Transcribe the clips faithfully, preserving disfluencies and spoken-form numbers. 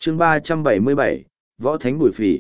chương ba trăm bảy mươi bảy, Võ Thánh Bùi Phỉ.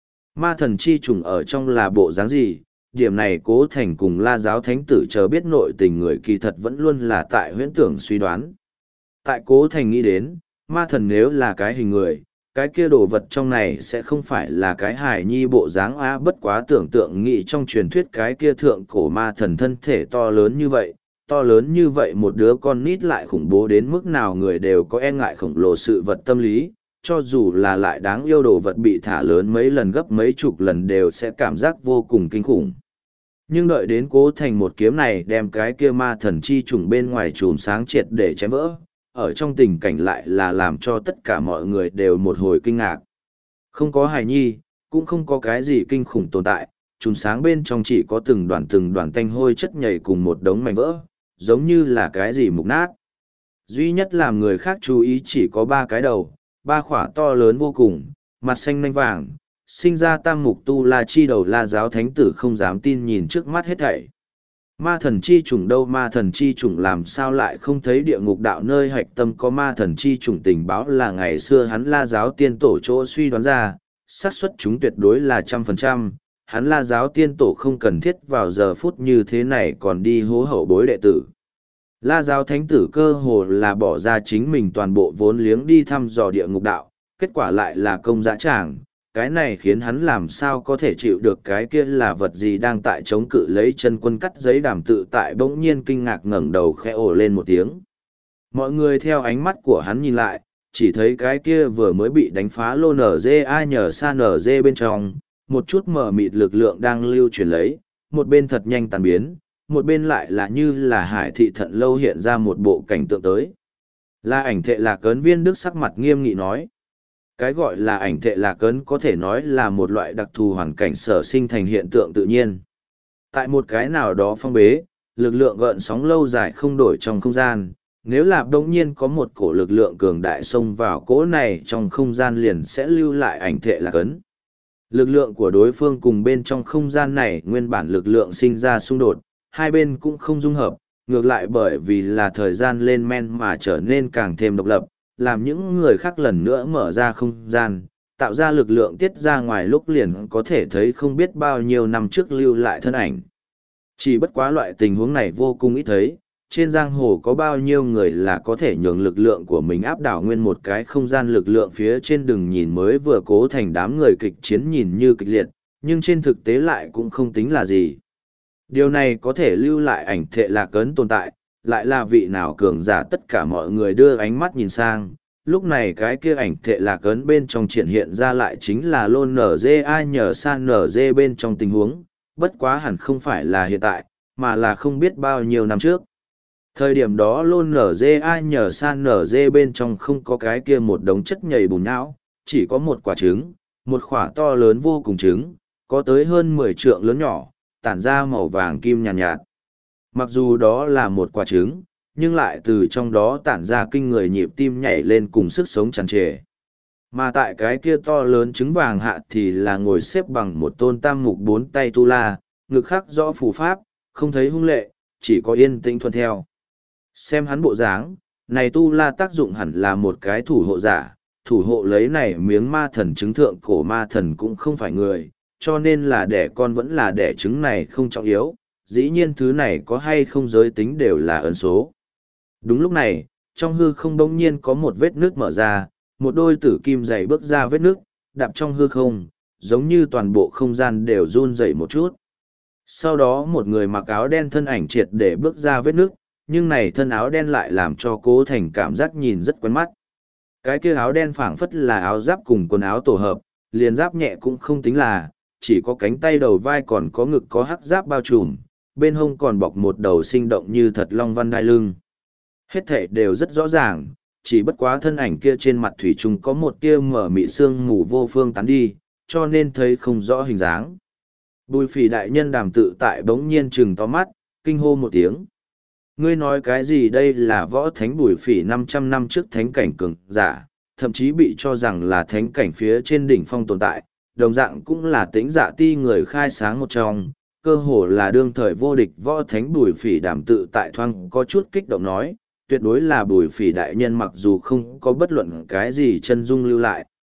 Ma thần chi trùng ở trong là bộ dáng gì? Điểm này Cố Thành cùng La Giáo Thánh Tử chờ biết nội tình người kỳ thật vẫn luôn là tại huyễn tưởng suy đoán. Tại Cố Thành nghĩ đến, ma thần nếu là cái hình người, cái kia đồ vật trong này sẽ không phải là cái hài nhi bộ dáng á, bất quá tưởng tượng nghĩ trong truyền thuyết cái kia thượng cổ ma thần thân thể to lớn như vậy, to lớn như vậy một đứa con nít lại khủng bố đến mức nào người đều có e ngại khổng lồ sự vật tâm lý, cho dù là lại đáng yêu đồ vật bị thả lớn mấy lần gấp mấy chục lần đều sẽ cảm giác vô cùng kinh khủng. Nhưng đợi đến Cố Thành một kiếm này đem cái kia ma thần chi trùng bên ngoài chùm sáng triệt để chém vỡ, ở trong tình cảnh lại là làm cho tất cả mọi người đều một hồi kinh ngạc. Không có hài nhi, cũng không có cái gì kinh khủng tồn tại, chùm sáng bên trong chỉ có từng đoàn từng đoàn tanh hôi chất nhầy cùng một đống mảnh vỡ, giống như là cái gì mục nát. Duy nhất làm người khác chú ý chỉ có ba cái đầu, ba khỏa to lớn vô cùng, mặt xanh nanh vàng, sinh ra tam mục tu la chi đầu. La Giáo Thánh Tử không dám tin nhìn trước mắt hết thảy. Ma thần chi trùng đâu? Ma thần chi trùng làm sao lại không thấy địa ngục đạo nơi hạch tâm có ma thần chi trùng? Tình báo là ngày xưa hắn La Giáo tiên tổ chỗ suy đoán ra, xác suất chúng tuyệt đối là trăm phần trăm. Hắn La Giáo tiên tổ không cần thiết vào giờ phút như thế này còn đi hố hậu bối đệ tử. La Giáo Thánh Tử cơ hồ là bỏ ra chính mình toàn bộ vốn liếng đi thăm dò địa ngục đạo, kết quả lại là công dã tràng. Cái này khiến hắn làm sao có thể chịu được? Cái kia là vật gì đang tại chống cự lấy chân quân cắt giấy đàm tự tại bỗng nhiên kinh ngạc ngẩng đầu khẽ ồ lên một tiếng. Mọi người theo ánh mắt của hắn nhìn lại, chỉ thấy cái kia vừa mới bị đánh phá lô nở dê ai nhờ xa nở dê bên trong, một chút mờ mịt lực lượng đang lưu chuyển lấy, một bên thật nhanh tàn biến, một bên lại là như là hải thị thận lâu hiện ra một bộ cảnh tượng tới. Là ảnh thệ Lạc Ấn Viên Đức sắc mặt nghiêm nghị nói. Cái gọi là ảnh thệ Lạc Ấn có thể nói là một loại đặc thù hoàn cảnh sở sinh thành hiện tượng tự nhiên. Tại một cái nào đó phong bế, lực lượng gợn sóng lâu dài không đổi trong không gian, nếu là đột nhiên có một cổ lực lượng cường đại xông vào cỗ này trong không gian liền sẽ lưu lại ảnh thệ Lạc Ấn. Lực lượng của đối phương cùng bên trong không gian này nguyên bản lực lượng sinh ra xung đột, hai bên cũng không dung hợp, ngược lại bởi vì là thời gian lên men mà trở nên càng thêm độc lập, làm những người khác lần nữa mở ra không gian, tạo ra lực lượng tiết ra ngoài lúc liền có thể thấy không biết bao nhiêu năm trước lưu lại thân ảnh. Chỉ bất quá loại tình huống này vô cùng ít thấy, trên giang hồ có bao nhiêu người là có thể nhường lực lượng của mình áp đảo nguyên một cái không gian lực lượng phía trên. Đừng nhìn mới vừa Cố Thành đám người kịch chiến nhìn như kịch liệt, nhưng trên thực tế lại cũng không tính là gì. Điều này có thể lưu lại ảnh thệ Lạc Ấn tồn tại, lại là vị nào cường giả? Tất cả mọi người đưa ánh mắt nhìn sang, lúc này cái kia ảnh thệ Lạc Ấn bên trong triển hiện ra lại chính là lôn nở dê ai nhờ san nở dê bên trong tình huống, bất quá hẳn không phải là hiện tại, mà là không biết bao nhiêu năm trước. Thời điểm đó lôn nở dê ai nhờ san nở dê bên trong không có cái kia một đống chất nhầy bùn nhão, chỉ có một quả trứng, một quả to lớn vô cùng trứng, có tới hơn mười trượng lớn nhỏ, tản ra màu vàng kim nhàn nhạt, nhạt. Mặc dù đó là một quả trứng, nhưng lại từ trong đó tản ra kinh người nhịp tim nhảy lên cùng sức sống tràn trề. Mà tại cái kia to lớn trứng vàng hạ thì là ngồi xếp bằng một tôn tam mục bốn tay tu la, ngực khắc rõ phù pháp, không thấy hung lệ, chỉ có yên tĩnh thuận theo. Xem hắn bộ dáng, này tu la tác dụng hẳn là một cái thủ hộ giả, thủ hộ lấy này miếng ma thần trứng. Thượng cổ ma thần cũng không phải người, cho nên là đẻ con vẫn là đẻ trứng này không trọng yếu, dĩ nhiên thứ này có hay không giới tính đều là ấn số. Đúng lúc này, trong hư không bỗng nhiên có một vết nước mở ra, một đôi tử kim dày bước ra vết nước, đạp trong hư không, giống như toàn bộ không gian đều run dậy một chút. Sau đó một người mặc áo đen thân ảnh triệt để bước ra vết nước, nhưng này thân áo đen lại làm cho Cố Thành cảm giác nhìn rất quen mắt. Cái kia áo đen phảng phất là áo giáp cùng quần áo tổ hợp, liền giáp nhẹ cũng không tính là, chỉ có cánh tay đầu vai còn có ngực có hắc giáp bao trùm, bên hông còn bọc một đầu sinh động như thật long văn đai lưng. Hết thảy đều rất rõ ràng, chỉ bất quá thân ảnh kia trên mặt thủy chung có một tia mở mị sương mù vô phương tán đi, cho nên thấy không rõ hình dáng. Bùi Phỉ đại nhân Đàm Tự Tại bỗng nhiên trừng to mắt, kinh hô một tiếng. Ngươi nói cái gì? Đây là võ thánh Bùi Phỉ năm trăm năm trước thánh cảnh cường giả, thậm chí bị cho rằng là thánh cảnh phía trên đỉnh phong tồn tại, đồng dạng cũng là Tĩnh Dạ Ti người khai sáng một trong, cơ hồ là đương thời vô địch võ thánh Bùi Phỉ. Đàm Tự Tại thoáng có chút kích động nói, tuyệt đối là Bùi Phỉ đại nhân, mặc dù không có bất luận cái gì chân dung lưu lại,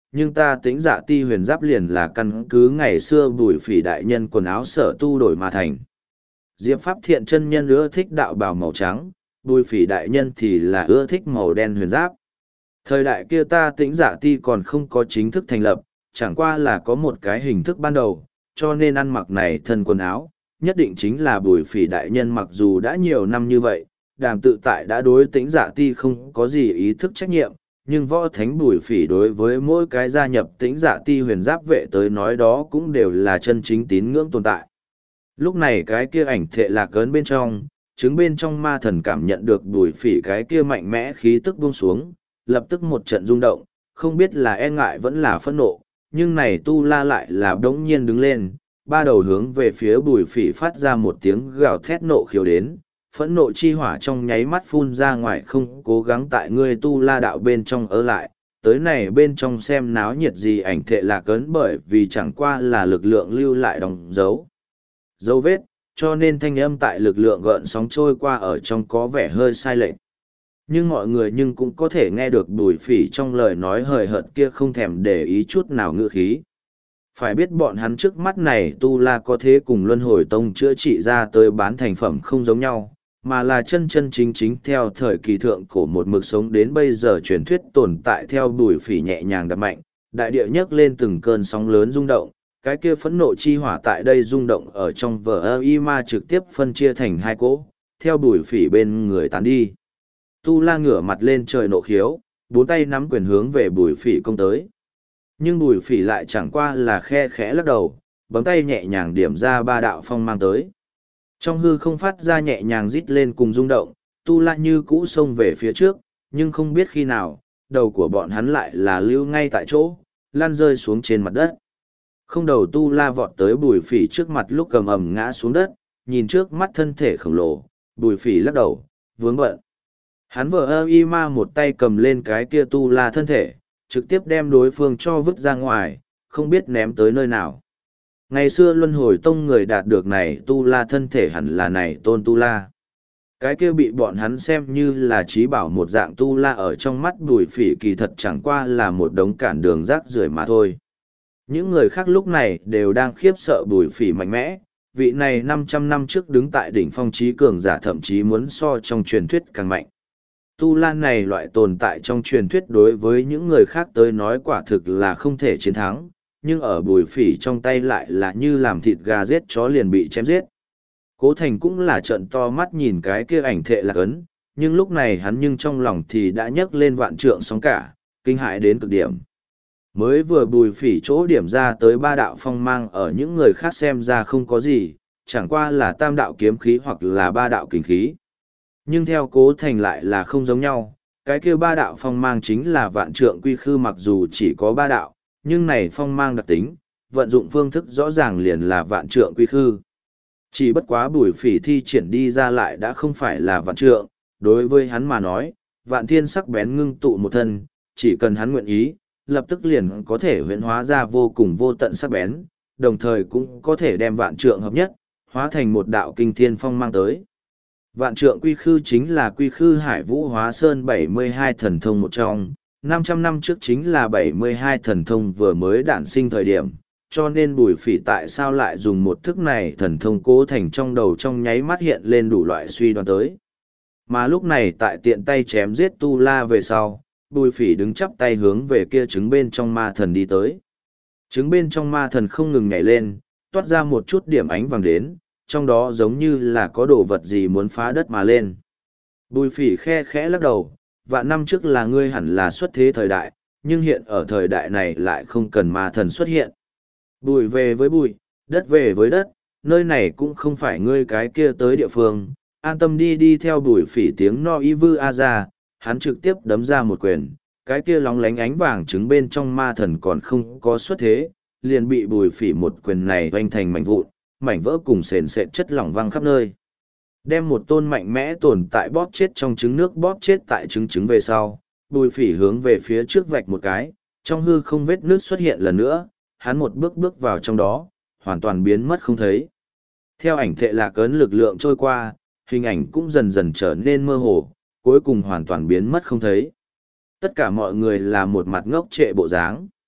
nhưng ta tính dạ ti huyền giáp liền là căn cứ ngày xưa bùi phỉ đại nhân quần áo sở tu đổi mà thành. Diệp Pháp Thiện chân nhân ưa thích đạo bào màu trắng, bùi phỉ đại nhân thì là ưa thích màu đen huyền giáp. Thời đại kia ta tĩnh dạ ti còn không có chính thức thành lập, chẳng qua là có một cái hình thức ban đầu, cho nên ăn mặc này thân quần áo, nhất định chính là bùi phỉ đại nhân mặc dù đã nhiều năm như vậy, đàm tự tại đã đối tĩnh dạ ti không có gì ý thức trách nhiệm, nhưng võ thánh bùi phỉ đối với mỗi cái gia nhập tĩnh dạ ti huyền giáp vệ tới nói đó cũng đều là chân chính tín ngưỡng tồn tại. Lúc này cái kia ảnh thệ lạc ấn bên trong, chứng bên trong ma thần cảm nhận được bùi phỉ cái kia mạnh mẽ khí tức buông xuống, lập tức một trận rung động, không biết là e ngại vẫn là phẫn nộ, nhưng này tu la lại là đống nhiên đứng lên, ba đầu hướng về phía bùi phỉ phát ra một tiếng gào thét nộ khiếu đến, phẫn nộ chi hỏa trong nháy mắt phun ra ngoài không cố gắng tại ngươi tu la đạo bên trong ở lại, tới này bên trong xem náo nhiệt gì ảnh thệ lạc ấn bởi vì chẳng qua là lực lượng lưu lại đóng dấu. Dấu vết, cho nên thanh âm tại lực lượng gợn sóng trôi qua ở trong có vẻ hơi sai lệch. Nhưng mọi người nhưng cũng có thể nghe được bùi phỉ trong lời nói hời hợt kia không thèm để ý chút nào ngữ khí. Phải biết bọn hắn trước mắt này tu la có thế cùng luân hồi tông chữa trị ra tới bán thành phẩm không giống nhau, mà là chân chân chính chính theo thời kỳ thượng cổ một mực sống đến bây giờ truyền thuyết tồn tại theo bùi phỉ nhẹ nhàng đập mạnh, đại địa nhấc lên từng cơn sóng lớn rung động, cái kia phẫn nộ chi hỏa tại đây rung động ở trong vở ơ y ma trực tiếp phân chia thành hai cỗ, theo bùi phỉ bên người tán đi. Tu la ngửa mặt lên trời nộ khiếu, bốn tay nắm quyền hướng về bùi phỉ công tới. Nhưng bùi phỉ lại chẳng qua là khe khẽ lắc đầu, bấm tay nhẹ nhàng điểm ra ba đạo phong mang tới. Trong hư không phát ra nhẹ nhàng rít lên cùng rung động, tu la như cũ xông về phía trước, nhưng không biết khi nào, đầu của bọn hắn lại là lưu ngay tại chỗ, lan rơi xuống trên mặt đất. Không đầu tu la vọt tới bùi phỉ trước mặt lúc cầm ầm ngã xuống đất, nhìn trước mắt thân thể khổng lồ, bùi phỉ lắc đầu, vướng bận. Hắn vờ ơ y ma một tay cầm lên cái kia tu la thân thể, trực tiếp đem đối phương cho vứt ra ngoài, không biết ném tới nơi nào. Ngày xưa luân hồi tông người đạt được này tu la thân thể hẳn là này tôn tu la. Cái kia bị bọn hắn xem như là trí bảo một dạng tu la ở trong mắt bùi phỉ kỳ thật chẳng qua là một đống cản đường rác rưởi mà thôi. Những người khác lúc này đều đang khiếp sợ bùi phỉ mạnh mẽ, vị này năm trăm năm trước đứng tại đỉnh phong trí cường giả thậm chí muốn so trong truyền thuyết càng mạnh. Tu la này loại tồn tại trong truyền thuyết đối với những người khác tới nói quả thực là không thể chiến thắng, nhưng ở bùi phỉ trong tay lại là như làm thịt gà giết chó liền bị chém giết. Cố Thành cũng là trợn to mắt nhìn cái kia ảnh thệ lạc ấn, nhưng lúc này hắn nhưng trong lòng thì đã nhấc lên vạn trượng sóng cả, kinh hại đến cực điểm. Mới vừa bùi phỉ chỗ điểm ra tới ba đạo phong mang ở những người khác xem ra không có gì, chẳng qua là tam đạo kiếm khí hoặc là ba đạo kình khí. Nhưng theo Cố Thành lại là không giống nhau, cái kia ba đạo phong mang chính là vạn trượng quy khư mặc dù chỉ có ba đạo, nhưng này phong mang đặc tính, vận dụng phương thức rõ ràng liền là vạn trượng quy khư. Chỉ bất quá bùi phỉ thi triển đi ra lại đã không phải là vạn trượng, đối với hắn mà nói, vạn thiên sắc bén ngưng tụ một thân, chỉ cần hắn nguyện ý, lập tức liền có thể huyễn hóa ra vô cùng vô tận sắc bén, đồng thời cũng có thể đem vạn trượng hợp nhất, hóa thành một đạo kinh thiên phong mang tới. Vạn trượng quy khư chính là quy khư hải vũ hóa sơn bảy mươi hai thần thông một trong, năm trăm năm trước chính là bảy mươi hai thần thông vừa mới đản sinh thời điểm, cho nên bùi phỉ tại sao lại dùng một thức này thần thông Cố Thành trong đầu trong nháy mắt hiện lên đủ loại suy đoán tới. Mà lúc này tại tiện tay chém giết tu la về sau, bùi phỉ đứng chắp tay hướng về kia trứng bên trong ma thần đi tới. Trứng bên trong ma thần không ngừng nhảy lên, toát ra một chút điểm ánh vàng đến, trong đó giống như là có đồ vật gì muốn phá đất mà lên. Bùi phỉ khe khẽ lắc đầu, vạn năm trước là ngươi hẳn là xuất thế thời đại, nhưng hiện ở thời đại này lại không cần ma thần xuất hiện. Bùi về với bùi, đất về với đất, nơi này cũng không phải ngươi cái kia tới địa phương, an tâm đi đi theo bùi phỉ tiếng no y vư a ra, hắn trực tiếp đấm ra một quyền, cái kia lóng lánh ánh vàng trứng bên trong ma thần còn không có xuất thế, liền bị bùi phỉ một quyền này hoành thành mảnh vụn, mảnh vỡ cùng sền sệt chất lỏng văng khắp nơi. Đem một tôn mạnh mẽ tồn tại bóp chết trong trứng nước bóp chết tại trứng trứng về sau, bùi phỉ hướng về phía trước vạch một cái, trong hư không vết nước xuất hiện lần nữa, hắn một bước bước vào trong đó, hoàn toàn biến mất không thấy. Theo ảnh thệ lạc ấn lực lượng trôi qua, hình ảnh cũng dần dần trở nên mơ hồ, cuối cùng hoàn toàn biến mất không thấy. Tất cả mọi người là một mặt ngốc trệ bộ dáng.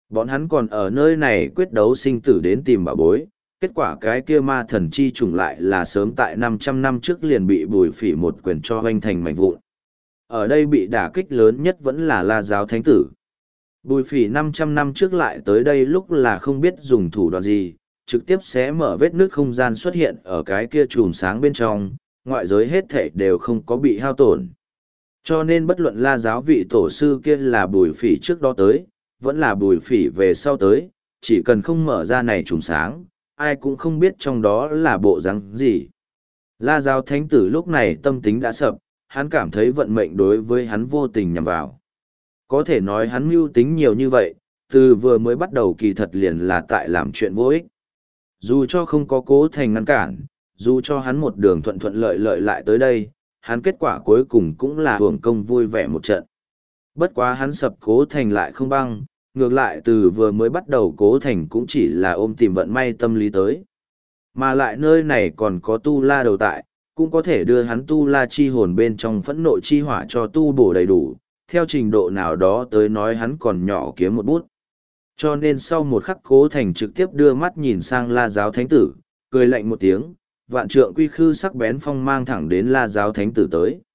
Bọn hắn còn ở nơi này quyết đấu sinh tử đến tìm bảo bối, kết quả cái kia ma thần chi trùng lại là sớm tại năm trăm năm trước liền bị Bùi Phỉ một quyền cho hoanh thành mảnh vụn. Ở đây bị đả kích lớn nhất vẫn là La Giáo Thánh Tử. Bùi Phỉ năm trăm năm trước lại tới đây lúc là không biết dùng thủ đoạn gì, trực tiếp xé mở vết nước không gian xuất hiện ở cái kia chùm sáng bên trong, ngoại giới hết thảy đều không có bị hao tổn. Cho nên bất luận La Giáo vị tổ sư kia là Bùi Phỉ trước đó tới, vẫn là Bùi Phỉ về sau tới, chỉ cần không mở ra này chùm sáng, ai cũng không biết trong đó là bộ rắn gì. La Giáo Thánh Tử lúc này tâm tính đã sập, hắn cảm thấy vận mệnh đối với hắn vô tình nhằm vào. Có thể nói hắn mưu tính nhiều như vậy, từ vừa mới bắt đầu kỳ thật liền là tại làm chuyện vô ích. Dù cho không có Cố Thành ngăn cản, dù cho hắn một đường thuận thuận lợi lợi lại tới đây, hắn kết quả cuối cùng cũng là hưởng công vui vẻ một trận. Bất quá hắn sập Cố Thành lại không băng, ngược lại từ vừa mới bắt đầu Cố Thành cũng chỉ là ôm tìm vận may tâm lý tới. Mà lại nơi này còn có tu la đầu tại, cũng có thể đưa hắn tu la chi hồn bên trong phẫn nộ chi hỏa cho tu bổ đầy đủ, theo trình độ nào đó tới nói hắn còn nhỏ kiếm một bút. Cho nên sau một khắc Cố Thành trực tiếp đưa mắt nhìn sang La Giáo Thánh Tử, cười lạnh một tiếng, vạn trượng quy khư sắc bén phong mang thẳng đến La Giáo Thánh Tử tới.